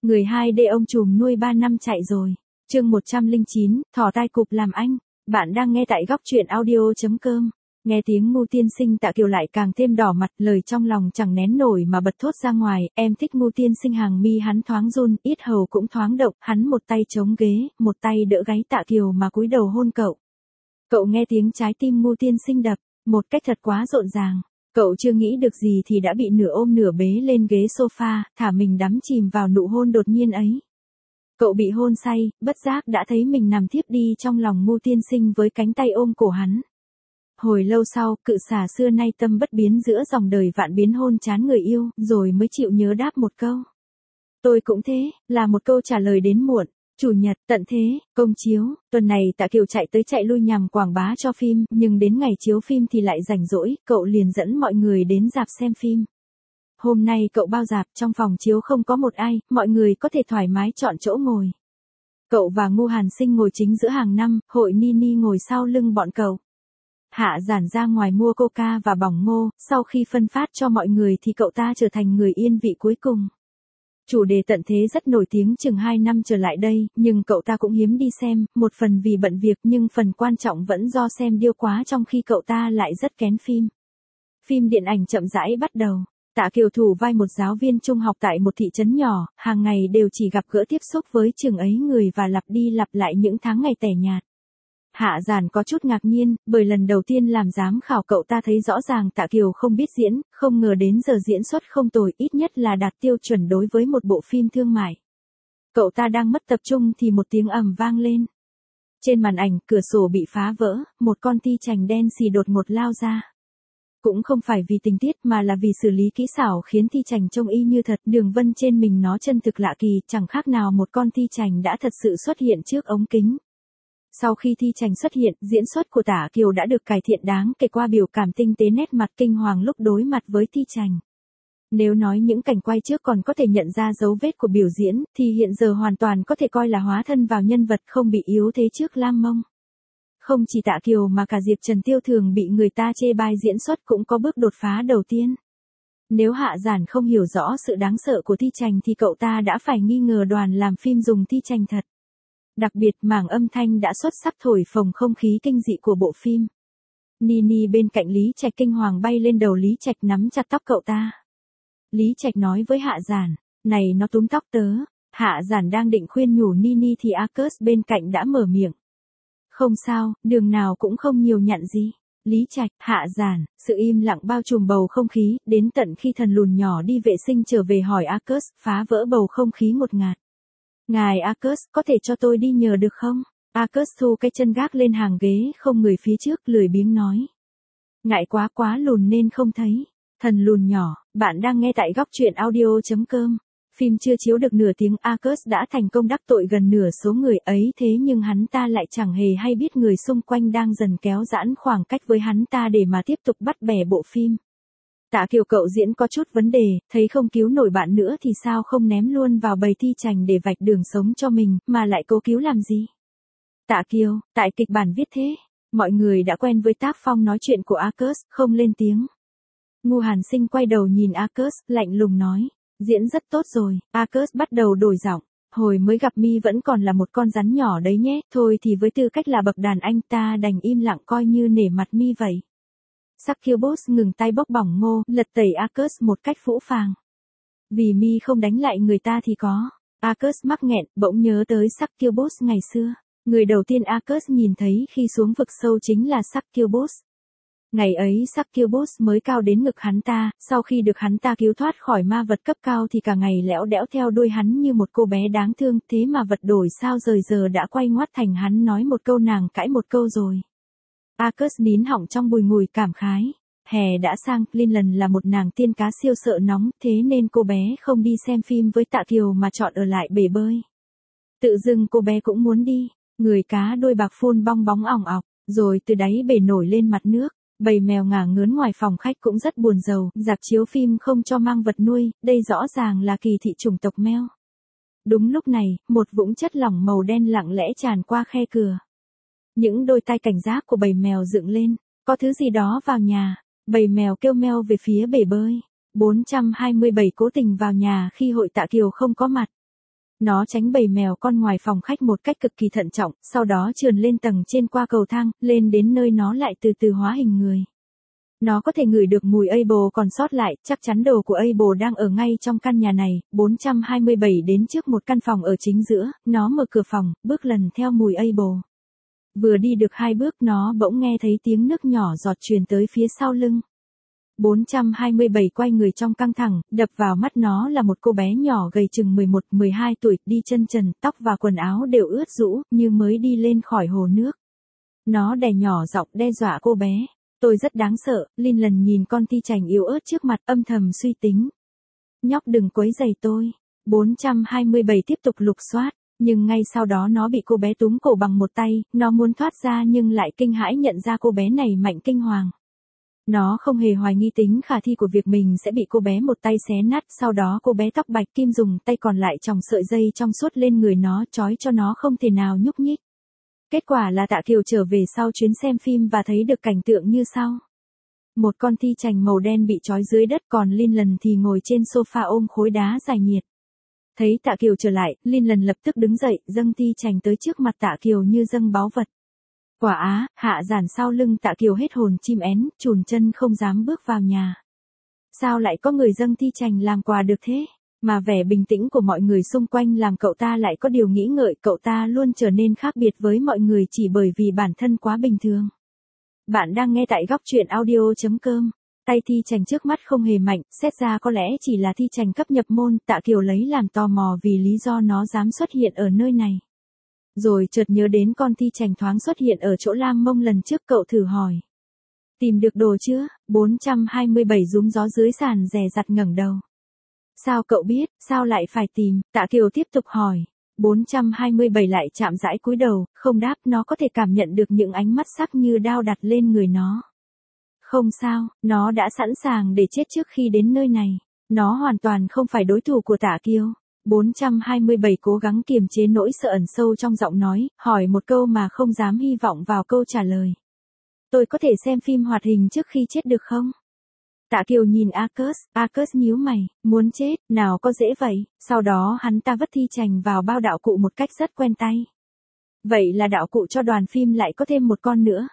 Người 2D ông trùm nuôi 3 năm chạy rồi. Chương 109, thỏ tai cụp làm anh. Bạn đang nghe tại góc truyện audio.com. Nghe tiếng Ngu tiên sinh Tạ Kiều lại càng thêm đỏ mặt, lời trong lòng chẳng nén nổi mà bật thốt ra ngoài, em thích Ngu tiên sinh. Hàng mi hắn thoáng run, yết hầu cũng thoáng động, hắn một tay chống ghế, một tay đỡ gáy Tạ Kiều mà cúi đầu hôn cậu. Cậu nghe tiếng trái tim Ngu tiên sinh đập, một cách thật quá rộn ràng. Cậu chưa nghĩ được gì thì đã bị nửa ôm nửa bế lên ghế sofa, thả mình đắm chìm vào nụ hôn đột nhiên ấy. Cậu bị hôn say, bất giác đã thấy mình nằm thiếp đi trong lòng Ngu tiên sinh với cánh tay ôm cổ hắn. Hồi lâu sau, cự xà xưa nay tâm bất biến giữa dòng đời vạn biến hôn chán người yêu, rồi mới chịu nhớ đáp một câu. Tôi cũng thế, là một câu trả lời đến muộn. Chủ nhật, tận thế, công chiếu, tuần này Tạ Kiều chạy tới chạy lui nhằm quảng bá cho phim, nhưng đến ngày chiếu phim thì lại rảnh rỗi, cậu liền dẫn mọi người đến rạp xem phim. Hôm nay cậu bao rạp, trong phòng chiếu không có một ai, mọi người có thể thoải mái chọn chỗ ngồi. Cậu và Ngu Hàn Sinh ngồi chính giữa hàng năm, Hội Nini ngồi sau lưng bọn cậu. Hạ Giản ra ngoài mua coca và bỏng ngô, sau khi phân phát cho mọi người thì cậu ta trở thành người yên vị cuối cùng. Chủ đề tận thế rất nổi tiếng chừng 2 năm trở lại đây, nhưng cậu ta cũng hiếm đi xem, một phần vì bận việc nhưng phần quan trọng vẫn do xem điêu quá trong khi cậu ta lại rất kén phim. Phim điện ảnh chậm rãi bắt đầu. Tạ Kiều thủ vai một giáo viên trung học tại một thị trấn nhỏ, hàng ngày đều chỉ gặp gỡ tiếp xúc với chừng ấy người và lặp đi lặp lại những tháng ngày tẻ nhạt. Hạ Giản có chút ngạc nhiên, bởi lần đầu tiên làm giám khảo cậu ta thấy rõ ràng Tạ Kiều không biết diễn, không ngờ đến giờ diễn xuất không tồi, ít nhất là đạt tiêu chuẩn đối với một bộ phim thương mại. Cậu ta đang mất tập trung thì một tiếng ầm vang lên. Trên màn ảnh, cửa sổ bị phá vỡ, một con ti chành đen xì đột ngột lao ra. Cũng không phải vì tình tiết mà là vì xử lý kỹ xảo khiến ti chành trông y như thật, đường vân trên mình nó chân thực lạ kỳ, chẳng khác nào một con ti chành đã thật sự xuất hiện trước ống kính. Sau khi ti chành xuất hiện, diễn xuất của Tạ Kiều đã được cải thiện đáng kể qua biểu cảm tinh tế nét mặt kinh hoàng lúc đối mặt với ti chành. Nếu nói những cảnh quay trước còn có thể nhận ra dấu vết của biểu diễn, thì hiện giờ hoàn toàn có thể coi là hóa thân vào nhân vật không bị yếu thế trước Lam Mông. Không chỉ Tạ Kiều mà cả Diệp Trần Tiêu thường bị người ta chê bai diễn xuất cũng có bước đột phá đầu tiên. Nếu Hạ Giản không hiểu rõ sự đáng sợ của ti chành thì cậu ta đã phải nghi ngờ đoàn làm phim dùng ti chành thật. Đặc biệt mảng âm thanh đã xuất sắc thổi phồng không khí kinh dị của bộ phim. Nini bên cạnh Lý Trạch kinh hoàng bay lên đầu Lý Trạch nắm chặt tóc cậu ta. Lý Trạch nói với Hạ Giản, này nó túm tóc tớ. Hạ Giản đang định khuyên nhủ Nini thì Arcus bên cạnh đã mở miệng. Không sao, đường nào cũng không nhiều nhặn gì. Lý Trạch, Hạ Giản, sự im lặng bao trùm bầu không khí, đến tận khi thần lùn nhỏ đi vệ sinh trở về hỏi Arcus, phá vỡ bầu không khí ngột ngạt. Ngài Arcus, có thể cho tôi đi nhờ được không? Arcus thu cái chân gác lên hàng ghế không người phía trước lười biếng nói. Ngại quá lùn nên không thấy. Thần lùn nhỏ, bạn đang nghe tại góc truyện audio.com. Phim chưa chiếu được nửa tiếng Arcus đã thành công đắc tội gần nửa số người ấy, thế nhưng hắn ta lại chẳng hề hay biết người xung quanh đang dần kéo giãn khoảng cách với hắn ta để mà tiếp tục bắt bẻ bộ phim. Tạ Kiều cậu diễn có chút vấn đề, thấy không cứu nổi bạn nữa thì sao không ném luôn vào bầy ti chành để vạch đường sống cho mình, mà lại cố cứu làm gì? Tạ Kiều, tại kịch bản viết thế. Mọi người đã quen với tác phong nói chuyện của Arcus, không lên tiếng. Ngu Hàn Sinh quay đầu nhìn Arcus, lạnh lùng nói. Diễn rất tốt rồi. Arcus bắt đầu đổi giọng. Hồi mới gặp mi vẫn còn là một con rắn nhỏ đấy nhé, thôi thì với tư cách là bậc đàn anh ta đành im lặng coi như nể mặt mi vậy. Succubus ngừng tay bốc bỏng ngô, lật tẩy Arcus một cách phũ phàng. Vì mi không đánh lại người ta thì có. Arcus mắc nghẹn, bỗng nhớ tới Succubus ngày xưa. Người đầu tiên Arcus nhìn thấy khi xuống vực sâu chính là Succubus. Ngày ấy Succubus mới cao đến ngực hắn ta, sau khi được hắn ta cứu thoát khỏi ma vật cấp cao thì cả ngày lẽo đẽo theo đuôi hắn như một cô bé đáng thương, thế mà vật đổi sao rời giờ đã quay ngoắt thành hắn nói một câu nàng cãi một câu rồi. Arcus nín họng trong bùi ngùi cảm khái. Hè đã sang, Linlan là một nàng tiên cá siêu sợ nóng, thế nên cô bé không đi xem phim với Tạ Kiều mà chọn ở lại bể bơi. Tự dưng cô bé cũng muốn đi, người cá đuôi bạc phun bong bóng ỏng ọc, rồi từ đáy bể nổi lên mặt nước. Bầy mèo ngả ngớn ngoài phòng khách cũng rất buồn rầu, rạp chiếu phim không cho mang vật nuôi, đây rõ ràng là kỳ thị chủng tộc mèo. Đúng lúc này, một vũng chất lỏng màu đen lặng lẽ tràn qua khe cửa. Những đôi tai cảnh giác của bầy mèo dựng lên, có thứ gì đó vào nhà, bầy mèo kêu meo về phía bể bơi. 427 cố tình vào nhà khi hội Tạ Kiều không có mặt. Nó tránh bầy mèo con ngoài phòng khách một cách cực kỳ thận trọng, sau đó trườn lên tầng trên qua cầu thang, lên đến nơi nó lại từ từ hóa hình người. Nó có thể ngửi được mùi Abel còn sót lại, chắc chắn đồ của Abel đang ở ngay trong căn nhà này. 427 đến trước một căn phòng ở chính giữa, nó mở cửa phòng, bước lần theo mùi Abel. Vừa đi được 2 bước nó bỗng nghe thấy tiếng nước nhỏ giọt truyền tới phía sau lưng. 427 quay người trong căng thẳng, đập vào mắt nó là một cô bé nhỏ gầy chừng 11-12 tuổi, đi chân trần, tóc và quần áo đều ướt rũ, như mới đi lên khỏi hồ nước. Nó đè nhỏ giọng đe dọa cô bé. Tôi rất đáng sợ, Linh lần nhìn con ti chành yếu ớt trước mặt âm thầm suy tính. Nhóc đừng quấy rầy tôi. 427 tiếp tục lục soát, nhưng ngay sau đó nó bị cô bé túm cổ bằng một tay, nó muốn thoát ra nhưng lại kinh hãi nhận ra cô bé này mạnh kinh hoàng. Nó không hề hoài nghi tính khả thi của việc mình sẽ bị cô bé một tay xé nát, sau đó cô bé tóc bạch kim dùng tay còn lại chòng sợi dây trong suốt lên người nó trói cho nó không thể nào nhúc nhích. Kết quả là Tạ Kiều trở về sau chuyến xem phim và thấy được cảnh tượng như sau. Một con ti chành màu đen bị trói dưới đất, còn Linh lần thì ngồi trên sofa ôm khối đá giải nhiệt. Thấy Tạ Kiều trở lại, Linh lần lập tức đứng dậy, dâng ti chành tới trước mặt Tạ Kiều như dâng báu vật. Quả á, hạ giản sau lưng Tạ Kiều hết hồn chim én, chùn chân không dám bước vào nhà. Sao lại có người dâng ti chành làm quà được thế? Mà vẻ bình tĩnh của mọi người xung quanh làm cậu ta lại có điều nghĩ ngợi, cậu ta luôn trở nên khác biệt với mọi người chỉ bởi vì bản thân quá bình thường. Bạn đang nghe tại góc truyện audio.com. Tay thi chành trước mắt không hề mạnh, xét ra có lẽ chỉ là thi chành cấp nhập môn, Tạ Kiều lấy làm tò mò vì lý do nó dám xuất hiện ở nơi này. Rồi chợt nhớ đến con thi chành thoáng xuất hiện ở chỗ Lam Mông lần trước, cậu thử hỏi. Tìm được đồ chưa? 427 rúm gió dưới sàn dè dặt ngẩng đầu. Sao cậu biết, sao lại phải tìm? Tạ Kiều tiếp tục hỏi. 427 lại chạm rãi cúi đầu, không đáp, nó có thể cảm nhận được những ánh mắt sắc như đao đặt lên người nó. Không sao, nó đã sẵn sàng để chết trước khi đến nơi này. Nó hoàn toàn không phải đối thủ của Tạ Kiều. 427 cố gắng kiềm chế nỗi sợ ẩn sâu trong giọng nói, hỏi một câu mà không dám hy vọng vào câu trả lời. Tôi có thể xem phim hoạt hình trước khi chết được không? Tạ Kiều nhìn Arcus nhíu mày, muốn chết, nào có dễ vậy, sau đó hắn ta vứt thi chành vào bao đạo cụ một cách rất quen tay. Vậy là đạo cụ cho đoàn phim lại có thêm một con nữa.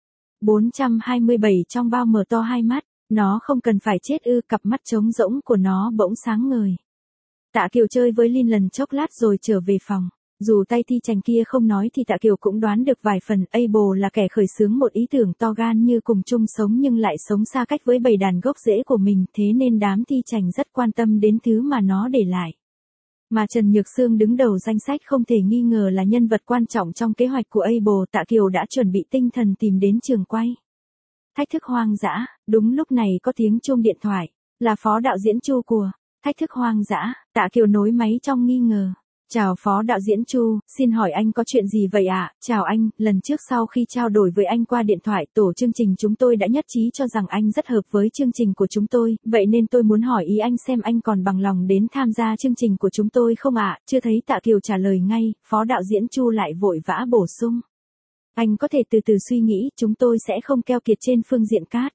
427 trong bao mở to hai mắt, nó không cần phải chết ư? Cặp mắt trống rỗng của nó bỗng sáng ngời. Tạ Kiều chơi với Linh lần chốc lát rồi trở về phòng. Dù tay thi chành kia không nói thì Tạ Kiều cũng đoán được vài phần, Abel là kẻ khởi xướng một ý tưởng to gan như cùng chung sống nhưng lại sống xa cách với bầy đàn gốc rễ của mình, thế nên đám thi chành rất quan tâm đến thứ mà nó để lại. Mà Trần Nhược Sương đứng đầu danh sách không thể nghi ngờ là nhân vật quan trọng trong kế hoạch của Abel. Tạ Kiều đã chuẩn bị tinh thần tìm đến trường quay. Thách thức hoang dã, đúng lúc này có tiếng chuông điện thoại, là phó đạo diễn Chu của Thách thức hoang dã. Tạ Kiều nối máy trong nghi ngờ. Chào phó đạo diễn Chu, xin hỏi anh có chuyện gì vậy ạ? Chào anh, lần trước sau khi trao đổi với anh qua điện thoại, tổ chương trình chúng tôi đã nhất trí cho rằng anh rất hợp với chương trình của chúng tôi, vậy nên tôi muốn hỏi ý anh xem anh còn bằng lòng đến tham gia chương trình của chúng tôi không ạ? Chưa thấy Tạ Kiều trả lời ngay, phó đạo diễn Chu lại vội vã bổ sung. Anh có thể từ từ suy nghĩ, chúng tôi sẽ không keo kiệt trên phương diện cát.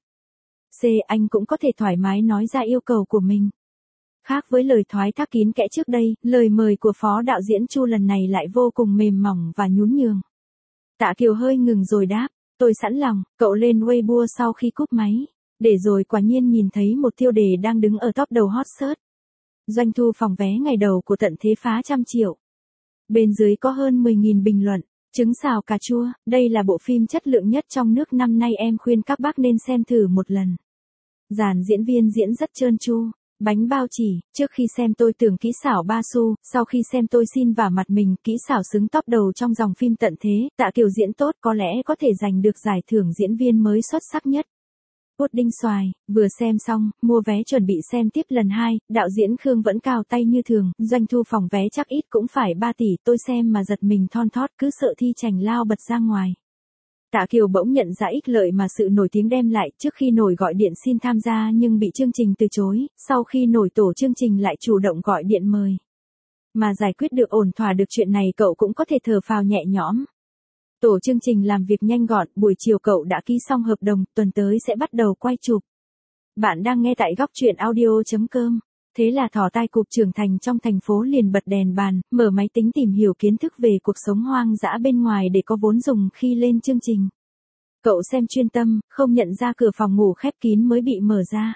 Anh cũng có thể thoải mái nói ra yêu cầu của mình. Khác với lời thoái thác kín kẽ trước đây, lời mời của phó đạo diễn Chu lần này lại vô cùng mềm mỏng và nhún nhường. Tạ Kiều hơi ngừng rồi đáp, tôi sẵn lòng. Cậu lên Weibo sau khi cúp máy, để rồi quả nhiên nhìn thấy một tiêu đề đang đứng ở top đầu hot search. Doanh thu phòng vé ngày đầu của Tận Thế phá 100 triệu. Bên dưới có hơn 10.000 bình luận. Trứng xào cà chua, đây là bộ phim chất lượng nhất trong nước năm nay, em khuyên các bác nên xem thử một lần. Dàn diễn viên diễn rất trơn tru. Bánh bao chỉ, trước khi xem tôi tưởng kỹ xảo ba xu, sau khi xem tôi xin vả mặt mình, kỹ xảo xứng top đầu trong dòng phim Tận Thế. Tạ Kiều diễn tốt, có lẽ có thể giành được giải thưởng diễn viên mới xuất sắc nhất. Pudding xoài, vừa xem xong, mua vé chuẩn bị xem tiếp lần 2, đạo diễn Khương vẫn cào tay như thường, doanh thu phòng vé chắc ít cũng phải 3 tỷ, tôi xem mà giật mình thon thót, cứ sợ thi chành lao bật ra ngoài. Tạ Kiều bỗng nhận ra ích lợi mà sự nổi tiếng đem lại, trước khi nổi gọi điện xin tham gia nhưng bị chương trình từ chối, sau khi nổi tổ chương trình lại chủ động gọi điện mời. Mà giải quyết được ổn thỏa được chuyện này, cậu cũng có thể thở phào nhẹ nhõm. Tổ chương trình làm việc nhanh gọn, buổi chiều cậu đã ký xong hợp đồng, tuần tới sẽ bắt đầu quay chụp. Bạn đang nghe tại góc truyện audio.com. Thế là thỏ tai cụp trưởng thành trong thành phố liền bật đèn bàn, mở máy tính tìm hiểu kiến thức về cuộc sống hoang dã bên ngoài để có vốn dùng khi lên chương trình. Cậu xem chuyên tâm, không nhận ra cửa phòng ngủ khép kín mới bị mở ra.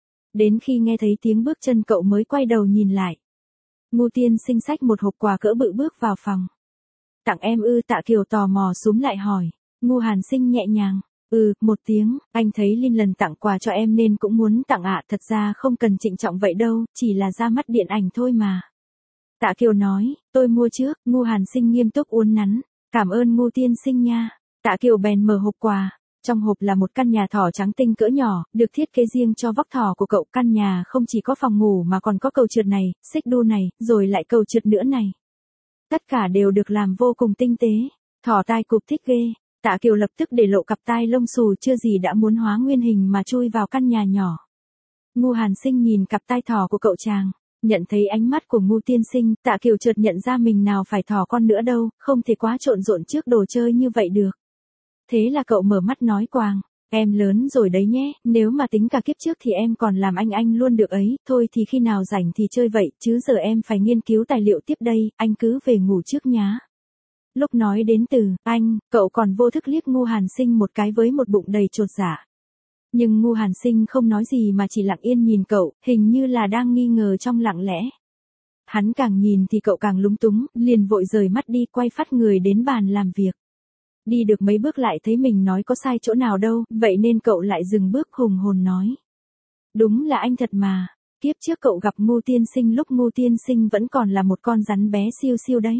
Đến khi nghe thấy tiếng bước chân cậu mới quay đầu nhìn lại. Ngu Tiên Sinh xách một hộp quà cỡ bự bước vào phòng. Tặng em ư? Tạ Kiều tò mò súm lại hỏi. Ngu Hàn Sinh nhẹ nhàng. Một tiếng, anh thấy Linh lần tặng quà cho em nên cũng muốn tặng ạ. Thật ra không cần trịnh trọng vậy đâu, chỉ là ra mắt điện ảnh thôi mà. Tạ Kiều nói, tôi mua trước. Ngu Hàn Sinh nghiêm túc uốn nắn. Cảm ơn Ngu Tiên Sinh nha. Tạ Kiều bèn mở hộp quà. Trong hộp là một căn nhà thỏ trắng tinh cỡ nhỏ, được thiết kế riêng cho vóc thỏ của cậu. Căn nhà không chỉ có phòng ngủ mà còn có cầu trượt này, xích đu này, rồi lại cầu trượt nữa này. Tất cả đều được làm vô cùng tinh tế. Thỏ tai cụp thích ghê. Tạ Kiều lập tức để lộ cặp tai lông xù chưa gì đã muốn hóa nguyên hình mà chui vào căn nhà nhỏ. Ngu Hàn Sinh nhìn cặp tai thỏ của cậu chàng. Nhận thấy ánh mắt của Ngu Tiên Sinh, Tạ Kiều chợt nhận ra mình nào phải thỏ con nữa đâu, không thể quá trộn rộn trước đồ chơi như vậy được. Thế là cậu mở mắt nói quàng, em lớn rồi đấy nhé, nếu mà tính cả kiếp trước thì em còn làm anh luôn được ấy, thôi thì khi nào rảnh thì chơi vậy, chứ giờ em phải nghiên cứu tài liệu tiếp đây, anh cứ về ngủ trước nhá. Lúc nói đến từ anh, cậu còn vô thức liếc Ngu Hàn Sinh một cái với một bụng đầy chột dạ. Nhưng Ngu Hàn Sinh không nói gì mà chỉ lặng yên nhìn cậu, hình như là đang nghi ngờ trong lặng lẽ. Hắn càng nhìn thì cậu càng lúng túng, liền vội rời mắt đi quay phắt người đến bàn làm việc. Đi được mấy bước lại thấy mình nói có sai chỗ nào đâu, vậy nên cậu lại dừng bước hùng hồn nói. Đúng là anh thật mà, kiếp trước cậu gặp Ngu Tiên Sinh lúc Ngu Tiên Sinh vẫn còn là một con rắn bé siêu siêu đấy.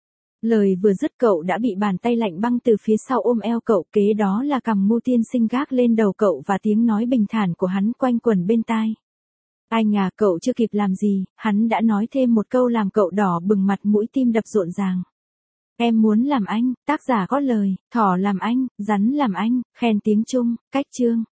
Lời vừa dứt cậu đã bị bàn tay lạnh băng từ phía sau ôm eo cậu, kế đó là cằm Ngu Tiên Sinh gác lên đầu cậu và tiếng nói bình thản của hắn quanh quẩn bên tai. Anh à, cậu chưa kịp làm gì, hắn đã nói thêm một câu làm cậu đỏ bừng mặt mũi tim đập rộn ràng. Em muốn làm anh, tác giả có lời, thỏ làm anh, rắn làm anh, khen tiếng Trung, cách chương.